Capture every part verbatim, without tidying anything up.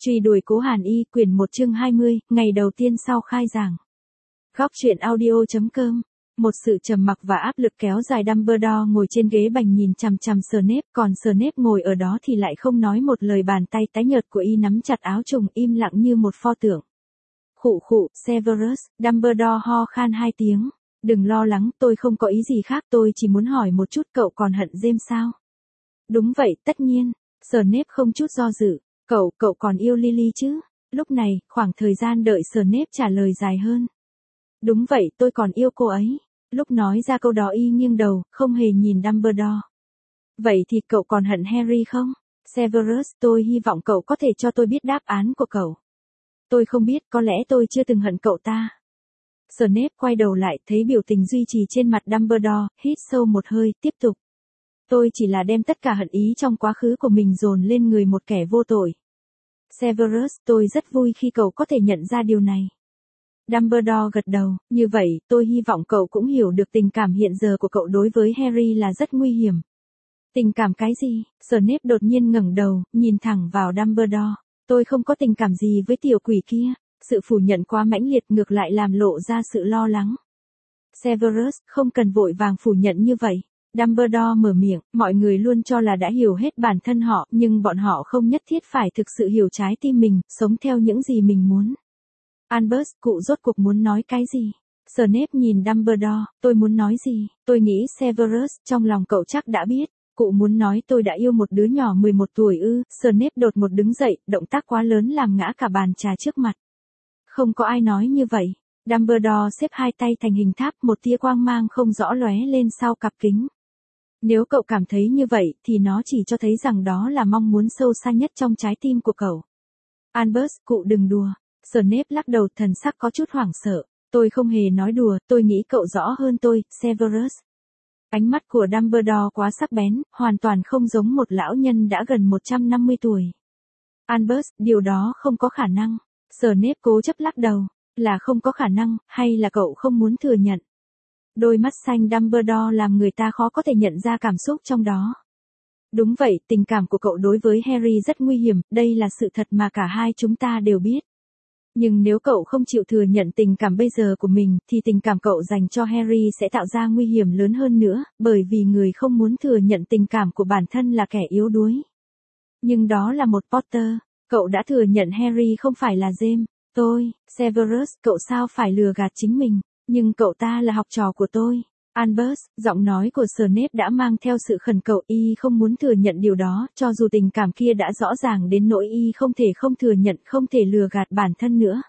Truy đuổi Cố Hàn Y, quyển một chương hai mươi, ngày đầu tiên sau khai giảng. Góc truyện audio.com. Một sự trầm mặc và áp lực kéo dài. Dumbledore ngồi trên ghế bành nhìn chằm chằm Snape, còn Snape ngồi ở đó thì lại không nói một lời. Bàn tay tái nhợt của y nắm chặt áo trùng, im lặng như một pho tượng. Khụ khụ, Severus, Dumbledore ho khan hai tiếng. Đừng lo lắng, tôi không có ý gì khác, tôi chỉ muốn hỏi một chút, cậu còn hận James sao? Đúng vậy, tất nhiên. Snape không chút do dự. Cậu, cậu còn yêu Lily chứ? Lúc này, khoảng thời gian đợi Snape trả lời dài hơn. Đúng vậy, tôi còn yêu cô ấy. Lúc nói ra câu đó y nghiêng đầu, không hề nhìn Dumbledore. Vậy thì cậu còn hận Harry không? Severus, tôi hy vọng cậu có thể cho tôi biết đáp án của cậu. Tôi không biết, có lẽ tôi chưa từng hận cậu ta. Snape quay đầu lại, thấy biểu tình duy trì trên mặt Dumbledore, hít sâu một hơi, tiếp tục. Tôi chỉ là đem tất cả hận ý trong quá khứ của mình dồn lên người một kẻ vô tội. Severus, tôi rất vui khi cậu có thể nhận ra điều này. Dumbledore gật đầu, như vậy, tôi hy vọng cậu cũng hiểu được tình cảm hiện giờ của cậu đối với Harry là rất nguy hiểm. Tình cảm cái gì? Snape đột nhiên ngẩng đầu, nhìn thẳng vào Dumbledore. Tôi không có tình cảm gì với tiểu quỷ kia. Sự phủ nhận quá mãnh liệt ngược lại làm lộ ra sự lo lắng. Severus, không cần vội vàng phủ nhận như vậy. Dumbledore mở miệng, mọi người luôn cho là đã hiểu hết bản thân họ, nhưng bọn họ không nhất thiết phải thực sự hiểu trái tim mình, sống theo những gì mình muốn. Albus, cụ rốt cuộc muốn nói cái gì? Snape nhìn Dumbledore, tôi muốn nói gì? Tôi nghĩ Severus, trong lòng cậu chắc đã biết. Cụ muốn nói tôi đã yêu một đứa nhỏ mười một tuổi ư? Snape đột một đứng dậy, động tác quá lớn làm ngã cả bàn trà trước mặt. Không có ai nói như vậy. Dumbledore xếp hai tay thành hình tháp, một tia quang mang không rõ lóe lên sau cặp kính. Nếu cậu cảm thấy như vậy, thì nó chỉ cho thấy rằng đó là mong muốn sâu xa nhất trong trái tim của cậu. Albus, cụ đừng đùa. Snape lắc đầu, thần sắc có chút hoảng sợ. Tôi không hề nói đùa, tôi nghĩ cậu rõ hơn tôi, Severus. Ánh mắt của Dumbledore quá sắc bén, hoàn toàn không giống một lão nhân đã gần một trăm năm mươi tuổi. Albus, điều đó không có khả năng. Snape cố chấp lắc đầu. Là không có khả năng, hay là cậu không muốn thừa nhận? Đôi mắt xanh Dumbledore làm người ta khó có thể nhận ra cảm xúc trong đó. Đúng vậy, tình cảm của cậu đối với Harry rất nguy hiểm, đây là sự thật mà cả hai chúng ta đều biết. Nhưng nếu cậu không chịu thừa nhận tình cảm bây giờ của mình, thì tình cảm cậu dành cho Harry sẽ tạo ra nguy hiểm lớn hơn nữa, bởi vì người không muốn thừa nhận tình cảm của bản thân là kẻ yếu đuối. Nhưng đó là một Potter, cậu đã thừa nhận Harry không phải là James. Tôi, Severus, cậu sao phải lừa gạt chính mình, nhưng cậu ta là học trò của tôi. Albus, giọng nói của Snape đã mang theo sự khẩn cầu, y không muốn thừa nhận điều đó, cho dù tình cảm kia đã rõ ràng đến nỗi y không thể không thừa nhận, không thể lừa gạt bản thân nữa.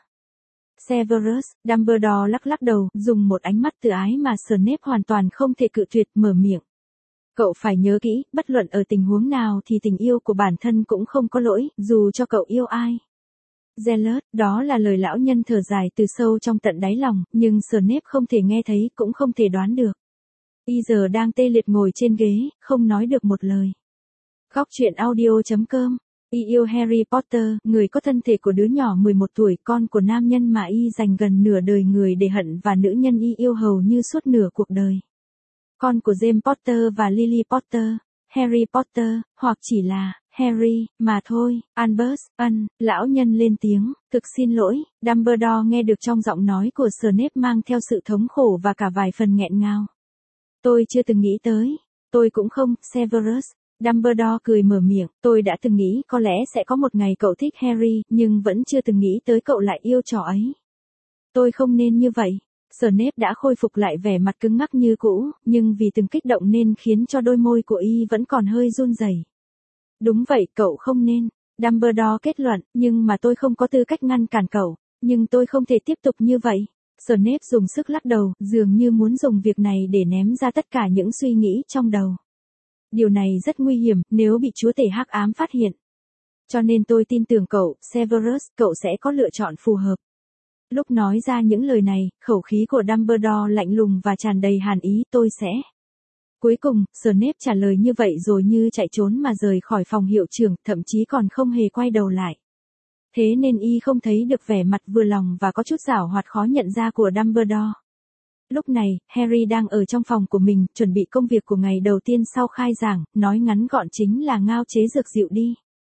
Severus, Dumbledore lắc lắc đầu, dùng một ánh mắt tự ái mà Snape hoàn toàn không thể cự tuyệt, mở miệng. Cậu phải nhớ kỹ, bất luận ở tình huống nào thì tình yêu của bản thân cũng không có lỗi, dù cho cậu yêu ai. Zealot, đó là lời lão nhân thở dài từ sâu trong tận đáy lòng, nhưng Snape không thể nghe thấy, cũng không thể đoán được. Y giờ đang tê liệt ngồi trên ghế, không nói được một lời. Góc truyện audio.com. Y yêu Harry Potter, người có thân thể của đứa nhỏ mười một tuổi, con của nam nhân mà y dành gần nửa đời người để hận và nữ nhân y yêu hầu như suốt nửa cuộc đời. Con của James Potter và Lily Potter, Harry Potter, hoặc chỉ là Harry, mà thôi. Albus, ân, lão nhân lên tiếng, thực xin lỗi. Dumbledore nghe được trong giọng nói của Snape mang theo sự thống khổ và cả vài phần nghẹn ngào. Tôi chưa từng nghĩ tới. Tôi cũng không, Severus. Dumbledore cười mở miệng, tôi đã từng nghĩ có lẽ sẽ có một ngày cậu thích Harry, nhưng vẫn chưa từng nghĩ tới cậu lại yêu trò ấy. Tôi không nên như vậy. Snape đã khôi phục lại vẻ mặt cứng ngắc như cũ, nhưng vì từng kích động nên khiến cho đôi môi của y vẫn còn hơi run rẩy. Đúng vậy, cậu không nên. Dumbledore kết luận, nhưng mà tôi không có tư cách ngăn cản cậu, nhưng tôi không thể tiếp tục như vậy. Snape dùng sức lắc đầu, dường như muốn dùng việc này để ném ra tất cả những suy nghĩ trong đầu. Điều này rất nguy hiểm, nếu bị chúa tể hắc ám phát hiện. Cho nên tôi tin tưởng cậu, Severus, cậu sẽ có lựa chọn phù hợp. Lúc nói ra những lời này, khẩu khí của Dumbledore lạnh lùng và tràn đầy hàn ý, tôi sẽ. Cuối cùng, Snape trả lời như vậy rồi như chạy trốn mà rời khỏi phòng hiệu trưởng, thậm chí còn không hề quay đầu lại. Thế nên y không thấy được vẻ mặt vừa lòng và có chút giảo hoạt khó nhận ra của Dumbledore. Lúc này, Harry đang ở trong phòng của mình, chuẩn bị công việc của ngày đầu tiên sau khai giảng, nói ngắn gọn chính là ngao chế dược dịu đi.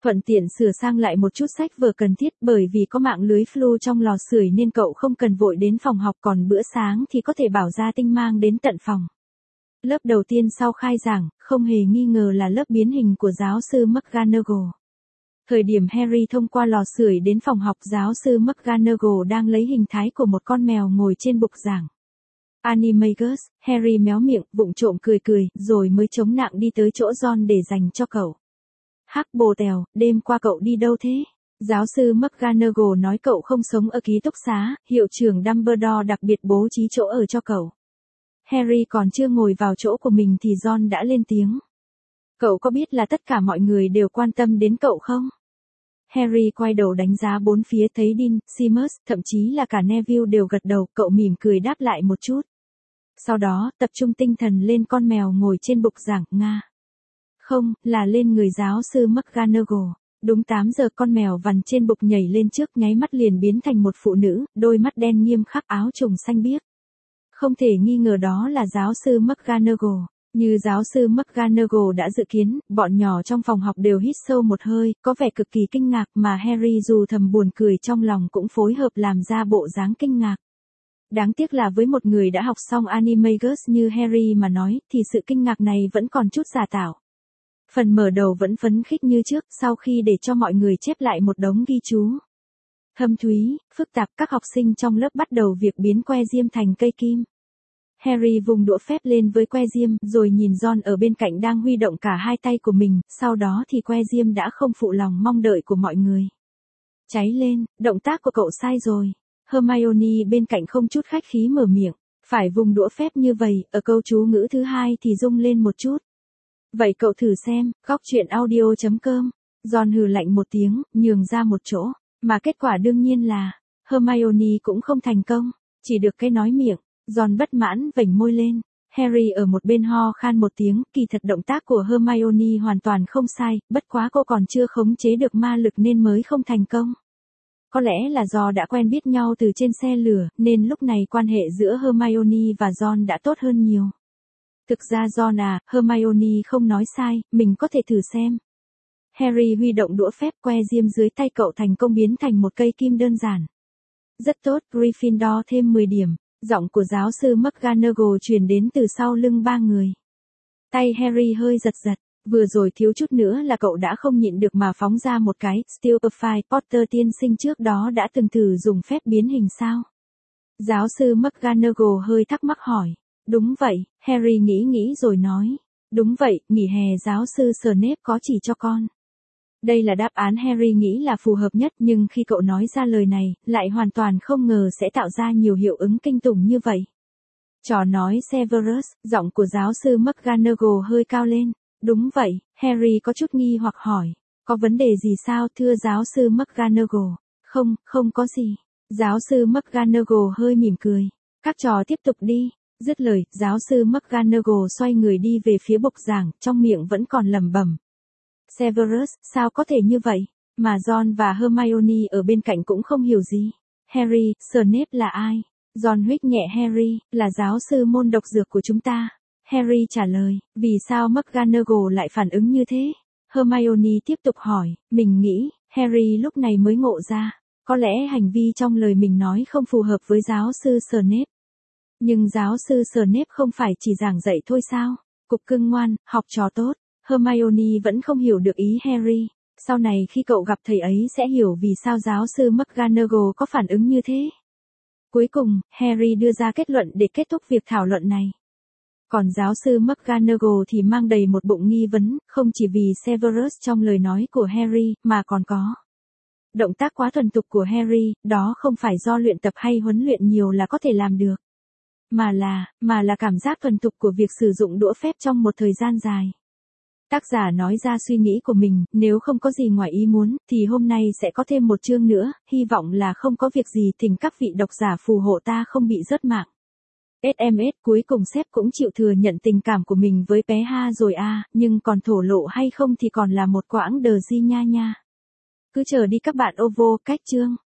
Thuận tiện sửa sang lại một chút sách vở cần thiết, bởi vì có mạng lưới flu trong lò sưởi nên cậu không cần vội đến phòng học, còn bữa sáng thì có thể bảo gia tinh mang đến tận phòng. Lớp đầu tiên sau khai giảng, không hề nghi ngờ là lớp biến hình của giáo sư McGonagall. Thời điểm Harry thông qua lò sưởi đến phòng học, giáo sư McGonagall đang lấy hình thái của một con mèo ngồi trên bục giảng. Animagus, Harry méo miệng, vụng trộm cười cười, rồi mới chống nặng đi tới chỗ Ron để dành cho cậu. Hắc bồ tèo, đêm qua cậu đi đâu thế? Giáo sư McGonagall nói cậu không sống ở ký túc xá, hiệu trưởng Dumbledore đặc biệt bố trí chỗ ở cho cậu. Harry còn chưa ngồi vào chỗ của mình thì Ron đã lên tiếng. Cậu có biết là tất cả mọi người đều quan tâm đến cậu không? Harry quay đầu đánh giá bốn phía, thấy Dean, Seamus, thậm chí là cả Neville đều gật đầu, cậu mỉm cười đáp lại một chút. Sau đó, tập trung tinh thần lên con mèo ngồi trên bục giảng, Nga. Không, là lên người giáo sư McGonagall. Đúng tám giờ con mèo vằn trên bục nhảy lên trước, nháy mắt liền biến thành một phụ nữ, đôi mắt đen nghiêm khắc, áo trùng xanh biếc. Không thể nghi ngờ đó là giáo sư McGonagall. Như giáo sư McGonagall đã dự kiến, bọn nhỏ trong phòng học đều hít sâu một hơi, có vẻ cực kỳ kinh ngạc, mà Harry dù thầm buồn cười trong lòng cũng phối hợp làm ra bộ dáng kinh ngạc. Đáng tiếc là với một người đã học xong Animagus như Harry mà nói, thì sự kinh ngạc này vẫn còn chút giả tạo. Phần mở đầu vẫn phấn khích như trước, sau khi để cho mọi người chép lại một đống ghi chú. Thâm thúy, phức tạp, các học sinh trong lớp bắt đầu việc biến que diêm thành cây kim. Harry vùng đũa phép lên với que diêm, rồi nhìn Ron ở bên cạnh đang huy động cả hai tay của mình, sau đó thì que diêm đã không phụ lòng mong đợi của mọi người. Cháy lên, động tác của cậu sai rồi. Hermione bên cạnh không chút khách khí mở miệng, phải vùng đũa phép như vậy, ở câu chú ngữ thứ hai thì rung lên một chút. Vậy cậu thử xem, góc truyện audio chấm com. Ron hừ lạnh một tiếng, nhường ra một chỗ, mà kết quả đương nhiên là, Hermione cũng không thành công, chỉ được cái nói miệng. Ron bất mãn vểnh môi lên. Harry ở một bên ho khan một tiếng, kỳ thật động tác của Hermione hoàn toàn không sai, bất quá cô còn chưa khống chế được ma lực nên mới không thành công. Có lẽ là do đã quen biết nhau từ trên xe lửa, nên lúc này quan hệ giữa Hermione và Ron đã tốt hơn nhiều. Thực ra Ron à, Hermione không nói sai, mình có thể thử xem. Harry huy động đũa phép, que diêm dưới tay cậu thành công biến thành một cây kim đơn giản. Rất tốt, Gryffindor thêm mười điểm. Giọng của giáo sư McGonagall truyền đến từ sau lưng ba người. Tay Harry hơi giật giật, vừa rồi thiếu chút nữa là cậu đã không nhịn được mà phóng ra một cái. Stupefy, Potter tiên sinh trước đó đã từng thử dùng phép biến hình sao? Giáo sư McGonagall hơi thắc mắc hỏi. Đúng vậy, Harry nghĩ nghĩ rồi nói. Đúng vậy, nghỉ hè giáo sư Snape có chỉ cho con. Đây là đáp án Harry nghĩ là phù hợp nhất, nhưng khi cậu nói ra lời này, lại hoàn toàn không ngờ sẽ tạo ra nhiều hiệu ứng kinh tủng như vậy. Trò nói Severus, giọng của giáo sư McGonagall hơi cao lên. Đúng vậy, Harry có chút nghi hoặc hỏi. Có vấn đề gì sao thưa giáo sư McGonagall? Không, không có gì. Giáo sư McGonagall hơi mỉm cười. Các trò tiếp tục đi. Dứt lời, giáo sư McGonagall xoay người đi về phía bục giảng, trong miệng vẫn còn lẩm bẩm. Severus, sao có thể như vậy? Mà Ron và Hermione ở bên cạnh cũng không hiểu gì. Harry, Snape là ai? Ron huých nhẹ Harry, là giáo sư môn độc dược của chúng ta. Harry trả lời, vì sao McGonagall lại phản ứng như thế? Hermione tiếp tục hỏi, mình nghĩ, Harry lúc này mới ngộ ra. Có lẽ hành vi trong lời mình nói không phù hợp với giáo sư Snape. Nhưng giáo sư Snape không phải chỉ giảng dạy thôi sao? Cục cưng ngoan, học trò tốt. Hermione vẫn không hiểu được ý Harry. Sau này khi cậu gặp thầy ấy sẽ hiểu vì sao giáo sư McGonagall có phản ứng như thế. Cuối cùng, Harry đưa ra kết luận để kết thúc việc thảo luận này. Còn giáo sư McGonagall thì mang đầy một bụng nghi vấn, không chỉ vì Severus trong lời nói của Harry, mà còn có động tác quá thuần thục của Harry, đó không phải do luyện tập hay huấn luyện nhiều là có thể làm được. Mà là, mà là cảm giác thuần thục của việc sử dụng đũa phép trong một thời gian dài. Tác giả nói ra suy nghĩ của mình, nếu không có gì ngoài ý muốn, thì hôm nay sẽ có thêm một chương nữa, hy vọng là không có việc gì, thỉnh các vị độc giả phù hộ ta không bị rớt mạng. ét em ét cuối cùng sếp cũng chịu thừa nhận tình cảm của mình với bé Ha rồi à, nhưng còn thổ lộ hay không thì còn là một quãng đờ di nha nha. Cứ chờ đi các bạn ô vô, cách chương.